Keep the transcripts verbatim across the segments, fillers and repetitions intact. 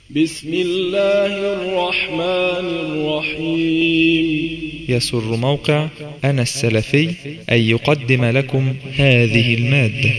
بسم الله الرحمن الرحيم. يسر موقع أنا السلفي أن يقدم لكم هذه المادة.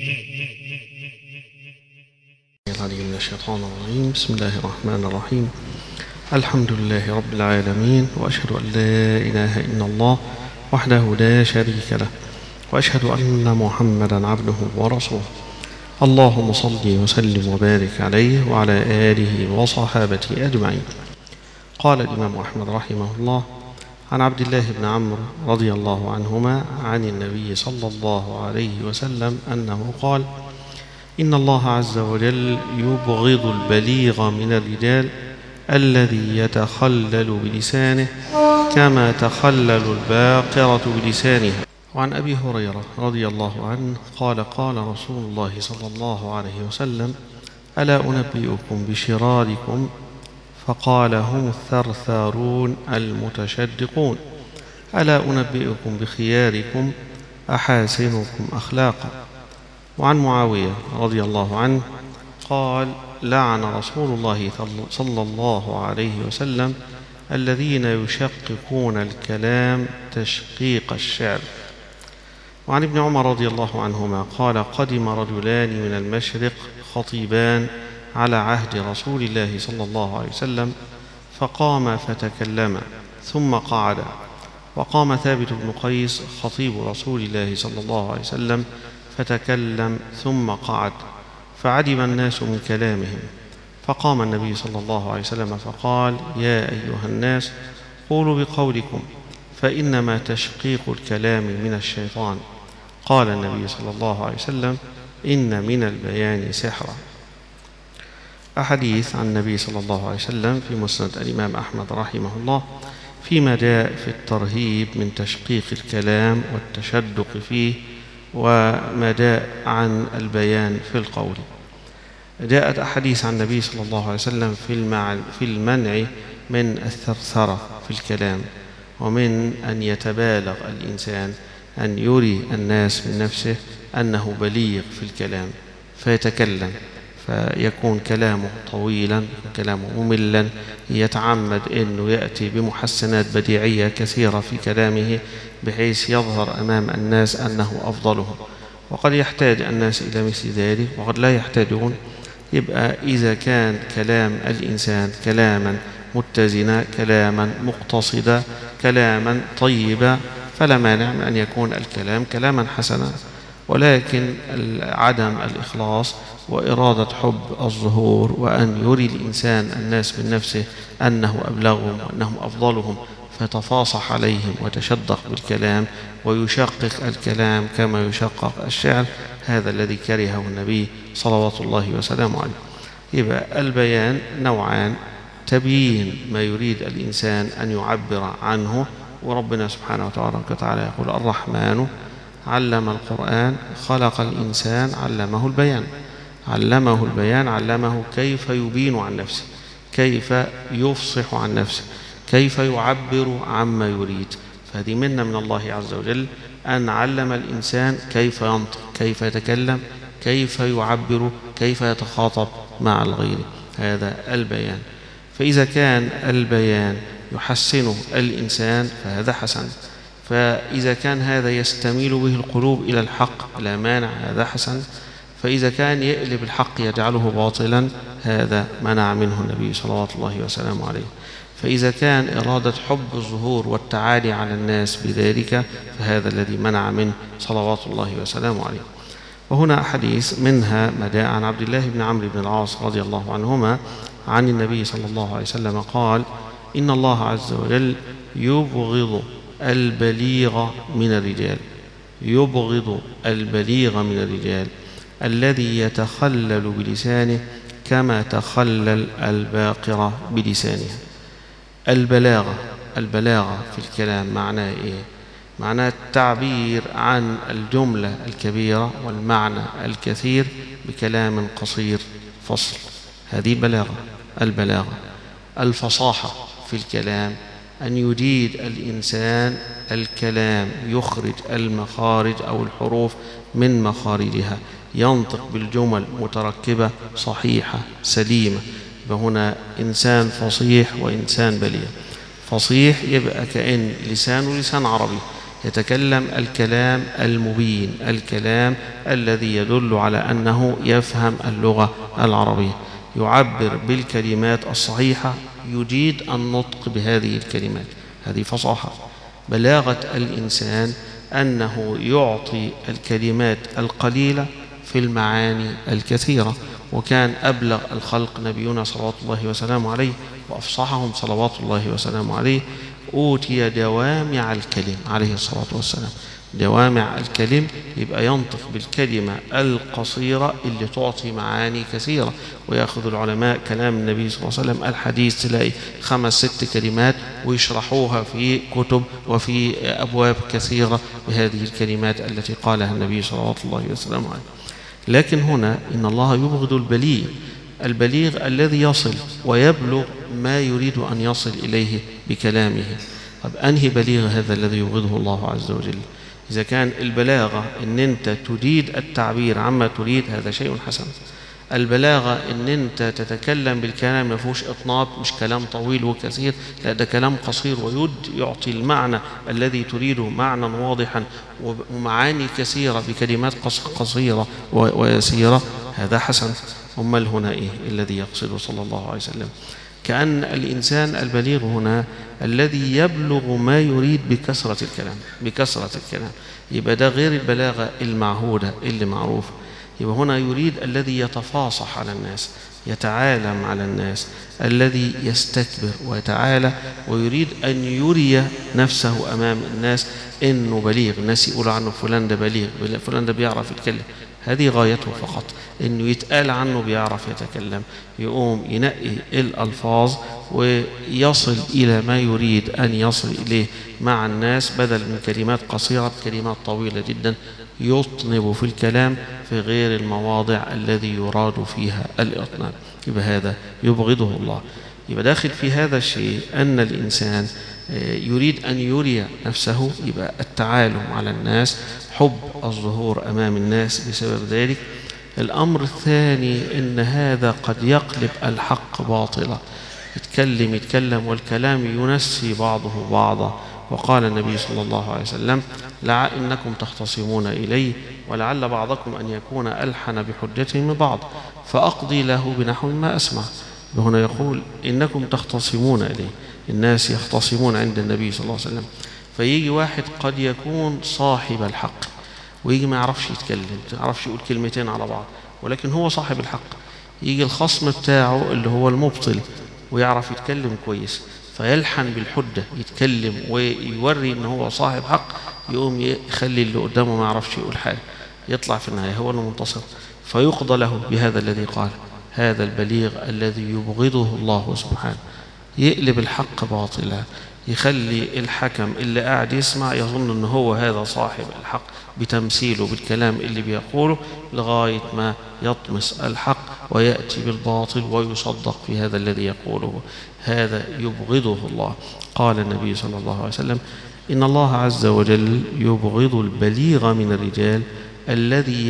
العليم من الشيطان الرجيم. بسم الله الرحمن الرحيم. الحمد لله رب العالمين، وأشهد أن لا إله إلا الله وحده لا شريك له، وأشهد أن محمدا عبده ورسوله. اللهم صل وسلم وبارك عليه وعلى آله وصحابته أجمعين. قال الإمام أحمد رحمه الله عن عبد الله بن عمرو رضي الله عنهما عن النبي صلى الله عليه وسلم أنه قال: إن الله عز وجل يبغض البليغ من الرجال الذي يتخلل بلسانه كما تخلل الباقرة بلسانها. وعن أبي هريرة رضي الله عنه قال: قال رسول الله صلى الله عليه وسلم: ألا أنبئكم بشراركم؟ فقال: هم الثرثارون المتشدقون. ألا أنبئكم بخياركم؟ أحاسنكم أخلاقا. وعن معاوية رضي الله عنه قال: لعن رسول الله صلى الله عليه وسلم الذين يشققون الكلام تشقيق الشعر. وعن ابن عمر رضي الله عنهما قال: قدم رجلان من المشرق خطيبان على عهد رسول الله صلى الله عليه وسلم، فقام فتكلما ثم قعدا. وقام ثابت بن قيس خطيب رسول الله صلى الله عليه وسلم فتكلم ثم قعد، فعجب الناس من كلامهم. فقام النبي صلى الله عليه وسلم فقال: يا أيها الناس، قولوا بقولكم، فإنما تشقيق الكلام من الشيطان. قال النبي صلى الله عليه وسلم: إن من البيان سحرا. أحاديث عن النبي صلى الله عليه وسلم في مسند الإمام أحمد رحمه الله فيما جاء في الترهيب من تشقيق الكلام والتشدق فيه، وما جاء عن البيان في القول. جاءت أحاديث عن النبي صلى الله عليه وسلم في المنع من الثرثرة في الكلام، ومن أن يتبالغ الإنسان أن يري الناس من نفسه أنه بليغ في الكلام فيتكلم، فيكون كلامه طويلا، كلامه مملا، يتعمد أنه يأتي بمحسنات بديعية كثيرة في كلامه بحيث يظهر أمام الناس أنه أفضلهم. وقد يحتاج الناس إلى مثل ذلك وقد لا يحتاجون. يبقى إذا كان كلام الإنسان كلاما متزنا، كلاما مقتصدا، كلاما طيبا، فلا مانع من أن يكون الكلام كلاما حسنا. ولكن عدم الإخلاص وإرادة حب الظهور وأن يري الإنسان الناس من نفسه أنه أبلغهم وأنهم أفضلهم فتفاصح عليهم وتشدق بالكلام ويشقق الكلام كما يشقق الشعر، هذا الذي كرهه النبي صلوات الله وسلامه عليه. يبقى البيان نوعان: تبيين ما يريد الإنسان أن يعبر عنه، وربنا سبحانه وتعالى يقول: الرحمن علم القرآن خلق الإنسان علمه البيان. علمه البيان، علمه كيف يبين عن نفسه، كيف يفصح عن نفسه، كيف يعبر عما يريد. فهذه منة من الله عز وجل أن علم الإنسان كيف ينطق، كيف يتكلم، كيف يعبر، كيف يتخاطب مع الغير. هذا البيان. فإذا كان البيان يحسنه الإنسان فهذا حسن، فإذا كان هذا يستميل به القلوب إلى الحق لا مانع، هذا حسن. فإذا كان يقلب الحق يجعله باطلا، هذا منع منه النبي صلوات الله وسلامه عليه. فإذا كان إرادة حب الظهور والتعالي على الناس بذلك، فهذا الذي منع منه صلوات الله وسلامه عليه. وهنا حديث منها ما جاء عن عبد الله بن عمرو بن العاص رضي الله عنهما عن النبي صلى الله عليه وسلم قال: إن الله عز وجل يبغض البليغ من الرجال يبغض البليغ من الرجال الذي يتخلل بلسانه كما تخلل الباقرة بلسانها. البلاغة البلاغة في الكلام معناه إيه؟ معناه التعبير عن الجملة الكبيرة والمعنى الكثير بكلام قصير فصل، هذه بلاغة. البلاغة. الفصاحة في الكلام أن يجيد الإنسان الكلام، يخرج المخارج أو الحروف من مخارجها، ينطق بالجمل متركبة صحيحة سليمة فهنا إنسان فصيح وإنسان بليغ. فصيح يبقى كأن لسانه لسان عربي، يتكلم الكلام المبين، الكلام الذي يدل على أنه يفهم اللغة العربية، يعبر بالكلمات الصحيحة، يجيد النطق بهذه الكلمات، هذه فصاحة. بلاغة الإنسان أنه يعطي الكلمات القليلة في المعاني الكثيرة، وكان أبلغ الخلق نبينا صلوات الله وسلامه عليه وأفصحهم صلوات الله وسلامه عليه، أوتي دوامع الكلم عليه الصلاة والسلام. دوامع الكلم يبقى ينطق بالكلمة القصيرة اللي تعطي معاني كثيرة. ويأخذ العلماء كلام النبي صلى الله عليه وسلم الحديث تلاقي خمس ست كلمات ويشرحوها في كتب وفي أبواب كثيرة بهذه الكلمات التي قالها النبي صلى الله عليه وسلم. لكن هنا إن الله يبغض البليغ، البليغ الذي يصل ويبلغ ما يريد أن يصل إليه بكلامه. طب أنهي بليغ هذا الذي يبغضه الله عز وجل؟ إذا كان البلاغة إن أنت تريد التعبير عما تريد هذا شيء حسن. البلاغة إن أنت تتكلم بالكلام ما فيهوش إطناب، مش كلام طويل وكثير، لا ده كلام قصير ويد يعطي المعنى الذي تريده معنى واضحا ومعاني كثيرة بكلمات قصيرة ويسيرة، هذا حسن. أمال هنا إيه الذي يقصده صلى الله عليه وسلم؟ كأن الإنسان البليغ هنا الذي يبلغ ما يريد بكثرة الكلام، بكثرة الكلام. يبقى ده غير البلاغة المعهودة اللي معروفة. يبقى هنا يريد الذي يتفاصح على الناس، يتعالم على الناس، الذي يستكبر ويتعالى ويريد أن يري نفسه أمام الناس إنه بليغ، الناس يقول عنه فلان ده بليغ، فلان ده بيعرف يتكلم. هذه غايته فقط، إنه يتقال عنه بيعرف يتكلم، يقوم ينقي الألفاظ ويصل إلى ما يريد أن يصل إليه مع الناس، بدل من كلمات قصيرة كلمات طويلة جدا يطنب في الكلام في غير المواضع الذي يراد فيها الإطناب. يبقى هذا يبغضه الله. يبقى داخل في هذا الشيء أن الإنسان يريد أن يري نفسه، يبقى التعالم على الناس، حب الظهور أمام الناس بسبب ذلك. الأمر الثاني إن هذا قد يقلب الحق باطلا، يتكلم يتكلم والكلام ينسي بعضه بعضا. وقال النبي صلى الله عليه وسلم: لعل إنكم تختصمون إليه ولعل بعضكم أن يكون ألحن بحجته من بعض فأقضي له بنحو ما أسمع. وهنا يقول إنكم تختصمون إليه، الناس يختصمون عند النبي صلى الله عليه وسلم، فيجي واحد قد يكون صاحب الحق ويجي ما يعرفش يتكلم، ما يعرفش يقول كلمتين على بعض، ولكن هو صاحب الحق. يجي الخصم بتاعه اللي هو المبطل ويعرف يتكلم كويس، فيلحن بالحجة، يتكلم ويوري إن هو صاحب حق، يقوم يخلي اللي قدامه ما يعرفش يقول حاجة، يطلع في النهاية هو المنتصر، فيقضى له بهذا الذي قال. هذا البليغ الذي يبغضه الله سبحانه، يقلب الحق باطلا، يخلي الحكم اللي قاعد يسمع يظن أنه هو هذا صاحب الحق بتمثيله بالكلام اللي بيقوله، لغاية ما يطمس الحق ويأتي بالباطل ويصدق في هذا الذي يقوله. هذا يبغضه الله. قال النبي صلى الله عليه وسلم: إن الله عز وجل يبغض البليغ من الرجال الذي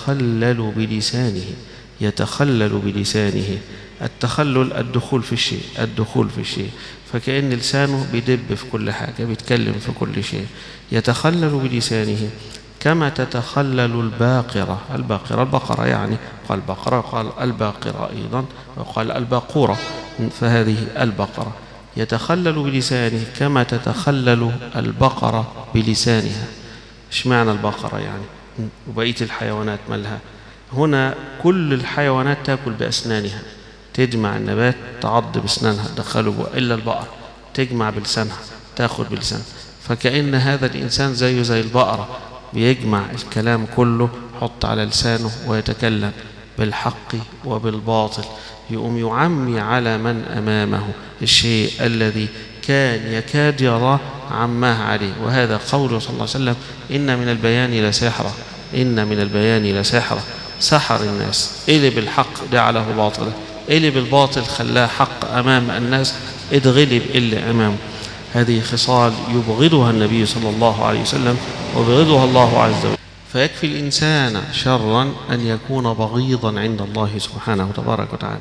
يتخلل بلسانه، يتخلل بلسانه. التخلل الدخول في الشيء، الدخول في الشيء، فكأن لسانه بيدب في كل حاجة، بيتكلم في كل شيء. يتخلل بلسانه كما تتخلل الباقرة، الباقرة البقرة يعني، قال البقرة قال الباقرة أيضا، وقال الباقورة، فهذه البقرة. يتخلل بلسانه كما تتخلل البقرة بلسانها. إيش معنى البقرة يعني؟ وبقية الحيوانات مالها؟ هنا كل الحيوانات تأكل بأسنانها، تجمع النبات تعض بأسنانها تدخله بقى، إلا البقرة تجمع بلسانها تأخذ بلسانها. فكأن هذا الإنسان زيه زي البقرة، بيجمع الكلام كله حط على لسانه ويتكلم بالحق وبالباطل، يقوم يعمي على من أمامه الشيء الذي كان يكاد يراه عماه عليه. وهذا قوله صلى الله عليه وسلم: إن من البيان لسحرة، إن من البيان لسحرة. سحر الناس، قلب الحق جعله باطلا، قلب الباطل خلاه حق أمام الناس، اتغلب اللي أمامه. هذه خصال يبغضها النبي صلى الله عليه وسلم ويبغضها الله عز وجل. فيكفي الإنسان شرا أن يكون بغيضا عند الله سبحانه وتبارك وتعالى.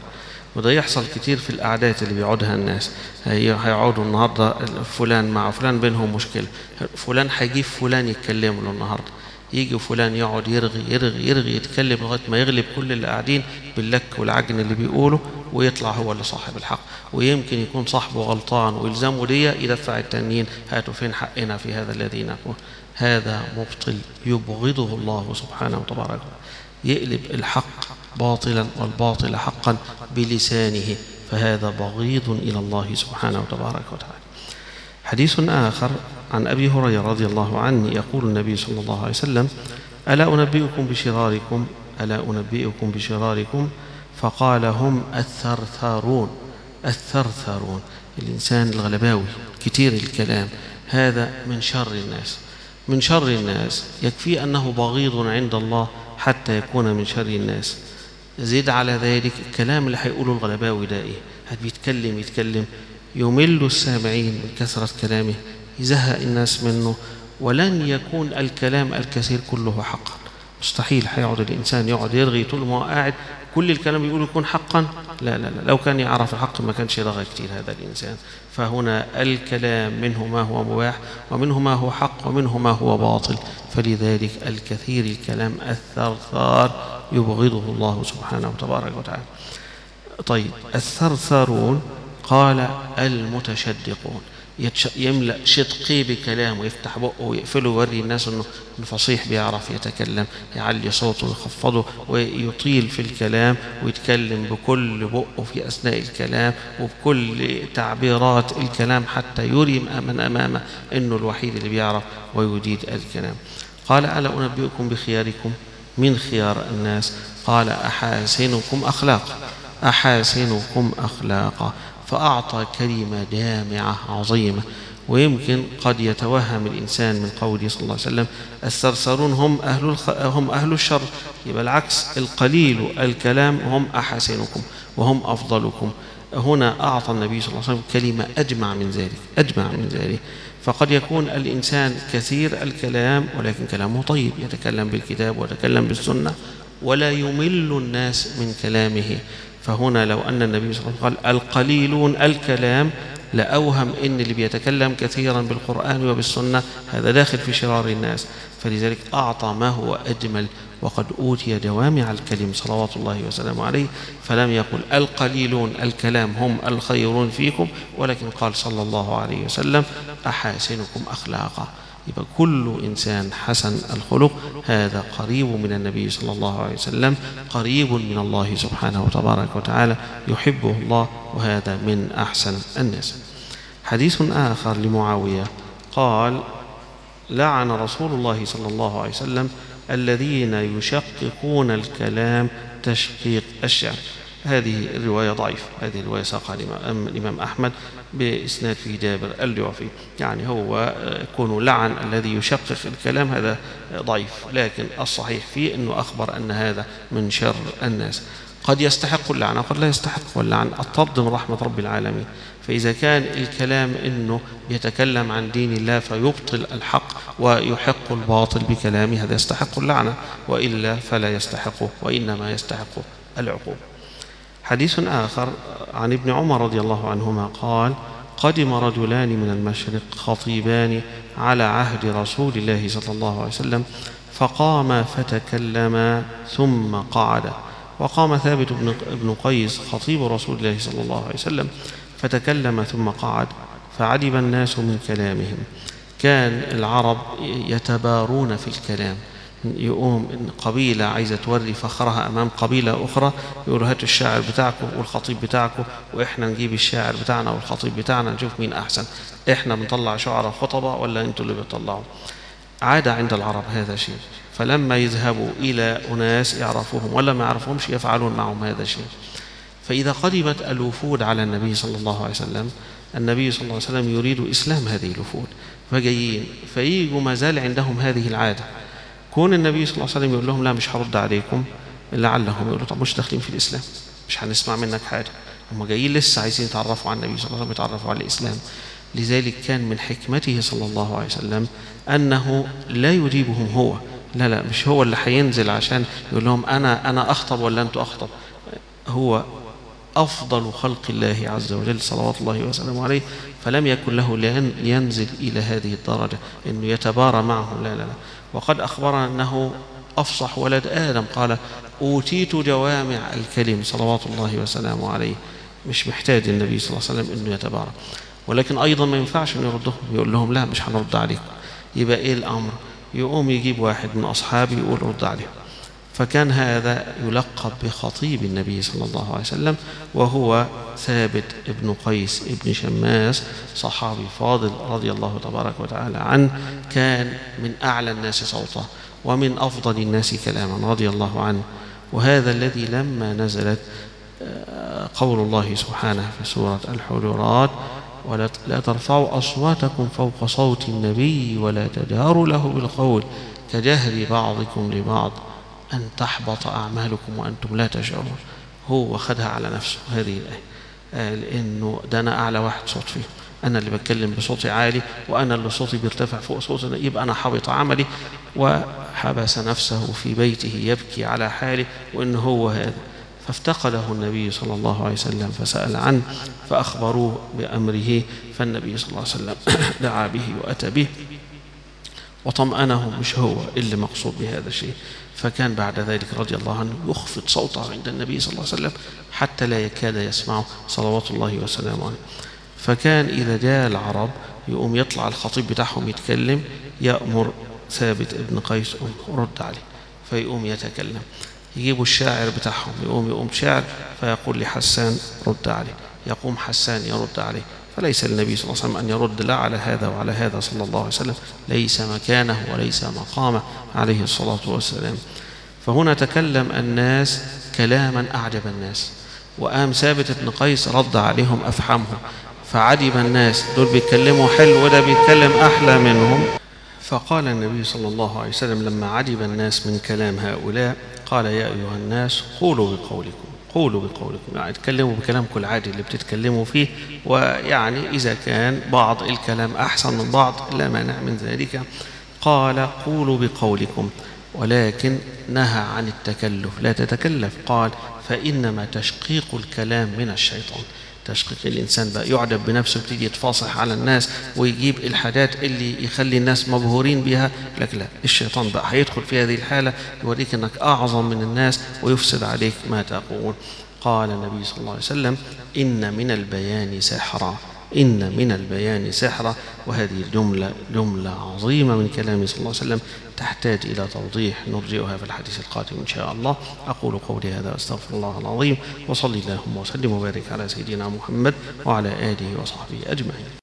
وده يحصل كتير في القعدات اللي بيقعدها الناس. هيقعدوا النهاردة فلان مع فلان بينهم مشكلة، فلان هيجيب فلان يتكلموا له النهاردة، يجي فلان يقعد يرغي يرغي يرغي يتكلم لغاية ما يغلب كل اللي قاعدين باللك والعجن اللي بيقوله، ويطلع هو اللي صاحب الحق. ويمكن يكون صاحبه غلطان ويلزمه دية، يدفع التانيين هاتوا فين حقنا في هذا الذي نقول. هذا مبطل يبغضه الله سبحانه وتبارك، يقلب الحق باطلا والباطل حقا بلسانه، فهذا بغيض إلى الله سبحانه وتبارك وتعالى. حديث آخر عن أبي هريرة رضي الله عنه يقول النبي صلى الله عليه وسلم: ألا أنبئكم بشراركم ألا أنبئكم بشراركم فقال: هم الثرثارون. الثرثارون الإنسان الغلباوي كتير الكلام، هذا من شر الناس. من شر الناس يكفي أنه بغيض عند الله حتى يكون من شر الناس. زيد على ذلك الكلام اللي هيقوله الغلباوي ده إيه؟ بيتكلم يتكلم يمل السامعين من كثرة كلامه، يزهق الناس منه، ولن يكون الكلام الكثير كله حقا. مستحيل هيقعد الإنسان يقعد يرغي طول ما هو قاعد كل الكلام بيقوله يكون حقا. لا لا لا، لو كان يعرف الحق ما كانش يرغي كتير هذا الإنسان. فهنا الكلام منه ما هو مباح ومنه ما هو حق ومنه ما هو باطل، فلذلك الكثير الكلام الثرثار يبغضه الله سبحانه وتبارك وتعالى. طيب الثرثارون قال المتشدقون، يملأ شدقي بكلام ويفتح بقه ويقفله ويوري الناس انه فصيح بيعرف يتكلم، يعلي صوته ويخفضه ويطيل في الكلام ويتكلم بكل بقه في أثناء الكلام وبكل تعبيرات الكلام حتى يري من أمامه انه الوحيد اللي بيعرف ويجيد الكلام. قال: ألا أنبئكم بخياركم؟ من خيار الناس؟ قال: أحاسنكم أخلاقا. أحاسنكم أخلاقا. فأعطى كلمة جامعة عظيمة. ويمكن قد يتوهم الإنسان من قوله صلى الله عليه وسلم: الثرثارون هم أهل, الخ... هم أهل الشر، يبقى العكس، القليل الكلام هم أحسنكم وهم أفضلكم. هنا أعطى النبي صلى الله عليه وسلم كلمة أجمع من ذلك، أجمع من ذلك. فقد يكون الإنسان كثير الكلام ولكن كلامه طيب، يتكلم بالكتاب ويتكلم بالسنة ولا يمل الناس من كلامه. فهنا لو أن النبي صلى الله عليه وسلم قال القليلون الكلام لأوهم إن اللي بيتكلم كثيرا بالقرآن وبالسنة هذا داخل في شرار الناس. فلذلك أعطى ما هو أجمل، وقد أوتي جوامع الكلم صلوات الله وسلامه عليه، فلم يقل القليلون الكلام هم الخيرون فيكم، ولكن قال صلى الله عليه وسلم: أحاسنكم أخلاقا. يبقى كل إنسان حسن الخلق هذا قريب من النبي صلى الله عليه وسلم، قريب من الله سبحانه وتبارك وتعالى، يحبه الله، وهذا من أحسن الناس. حديث آخر لمعاوية قال: لعن رسول الله صلى الله عليه وسلم الذين يشققون الكلام تشقيق الشعر. هذه الرواية ضعيفة، هذه الرواية ساقها الإمام أحمد بإسناد في جابر الجعفي، يعني هو يكون لعن الذي يشقق الكلام هذا ضعيف، لكن الصحيح فيه أنه أخبر أن هذا من شر الناس. قد يستحق اللعن وقد لا يستحق، واللعن الطرد من رحمة رب العالمين. فإذا كان الكلام أنه يتكلم عن دين الله فيبطل الحق ويحق الباطل بكلامه هذا يستحق اللعنة، وإلا فلا يستحقه، وإنما يستحق العقوبة. حديث آخر عن ابن عمر رضي الله عنهما قال: قدم رجلان من المشرق خطيبان على عهد رسول الله صلى الله عليه وسلم، فقام فتكلما ثم قعد. وقام ثابت بن قيس خطيب رسول الله صلى الله عليه وسلم فتكلم ثم قعد، فعجب الناس من كلامهم. كان العرب يتبارون في الكلام، يقوم قبيلة عايزة توري فخرها أمام قبيلة أخرى، يقولوا هاتوا الشاعر بتاعكم والخطيب بتاعكم، وإحنا نجيب الشاعر بتاعنا والخطيب بتاعنا نشوف مين أحسن، إحنا بنطلع شعراء خطبة ولا أنتوا اللي بتطلعوا. عاد عند العرب هذا شيء، فلما يذهبوا إلى أناس يعرفوهم ولا ما يعرفهمش يفعلون معهم هذا الشيء. فإذا قدمت الوفود على النبي صلى الله عليه وسلم، النبي صلى الله عليه وسلم يريد إسلام هذه الوفود، فجايين فييجوا ما زال عندهم هذه العادة. كون النبي صلى الله عليه وسلم يقول لهم لا مش هرد عليكم، لعلهم يقولوا طب مش داخلين في الإسلام، مش هنسمع منك حاجة. هم جايين لسه عايزين يتعرفوا على النبي صلى الله عليه وسلم، يتعرفوا على الإسلام. لذلك كان من حكمته صلى الله عليه وسلم أنه لا يجيبهم هو، لا لا مش هو اللي هينزل عشان يقول لهم أنا أنا أخطب ولا أنتوا أخطب. هو أفضل خلق الله عز وجل صلوات الله وسلامه عليه، فلم يكن له لأن ينزل إلى هذه الدرجة أنه يتبارى معه، لا لا لا. وقد أخبرنا أنه أفصح ولد آدم، قال أوتيت جوامع الكلم صلوات الله وسلامه عليه. مش محتاج النبي صلى الله عليه وسلم أنه يتبارى، ولكن أيضا ما ينفعش أن يردهم، يقول لهم لا مش هنرد عليكم. يبقى إيه الأمر؟ يقوم يجيب واحد من أصحابه يقول رد عليهم. فكان هذا يلقب بخطيب النبي صلى الله عليه وسلم، وهو ثابت ابن قيس ابن شماس، صحابي فاضل رضي الله تبارك وتعالى عنه، كان من أعلى الناس صوتا ومن أفضل الناس كلاما رضي الله عنه. وهذا الذي لما نزلت قول الله سبحانه في سورة الحجرات ولا ترفعوا أصواتكم فوق صوت النبي ولا تجهروا له بالقول كجهر بعضكم لبعض أن تحبط أعمالكم وأنتم لا تشعرون، هو خدها على نفسه هذه الآية، قال إنه ده أنا أعلى واحد صوت فيه، أنا اللي بتكلم بصوتي عالي وأنا اللي صوتي بيرتفع فوق صوتنا، يبقى أنا حبط عملي. وحبس نفسه في بيته يبكي على حاله وإنه هو هذا. فافتقده النبي صلى الله عليه وسلم فسأل عنه فأخبروه بأمره، فالنبي صلى الله عليه وسلم دعا به وأتى به وطمأنه، مش هو اللي مقصود بهذا الشيء. فكان بعد ذلك رضي الله عنه يخفض صوته عند النبي صلى الله عليه وسلم حتى لا يكاد يسمعه صلوات الله وسلامه عليه. فكان إذا جاء العرب يقوم يطلع الخطيب بتاعهم يتكلم، يأمر ثابت ابن قيس رد عليه فيقوم يتكلم. يجيبوا الشاعر بتاعهم يقوم يقوم شاعر فيقول لحسان رد عليه، يقوم حسان يرد عليه. فليس للنبي صلى الله عليه وسلم أن يرد لا على هذا وعلى هذا صلى الله عليه وسلم، ليس مكانه وليس مقامه عليه الصلاة والسلام. فهنا تكلم الناس كلاما أعجب الناس، وقام ثابت بن قيس رد عليهم أفحمهم، فعجب الناس، دول بيتكلموا حلو وده بيتكلم أحلى منهم. فقال النبي صلى الله عليه وسلم لما عجب الناس من كلام هؤلاء قال يا أيها الناس قولوا بقولكم، قولوا بقولكم، يعني تكلموا بكلامكم العادي اللي بتتكلموا فيه، ويعني إذا كان بعض الكلام أحسن من بعض لا مانع من ذلك. قال قولوا بقولكم، ولكن نهى عن التكلف، لا تتكلف. قال فإنما تشقيق الكلام من الشيطان، تشقيق الإنسان بقى يعجب بنفسه، بتيجي يتفاصح على الناس ويجيب الحاجات اللي يخلي الناس مبهورين بها، لكن لا، الشيطان بقى هيدخل في هذه الحالة يوريك أنك أعظم من الناس ويفسد عليك ما تقول. قال النبي صلى الله عليه وسلم إن من البيان سحرا، إن من البيان سحرا. وهذه الجملة جملة عظيمة من كلام صلى الله عليه وسلم تحتاج إلى توضيح نرجئها في الحديث القادم إن شاء الله. أقول قولي هذا واستغفر الله العظيم، وصلي اللهم وسلم وبارك على سيدنا محمد وعلى آله وصحبه أجمعين.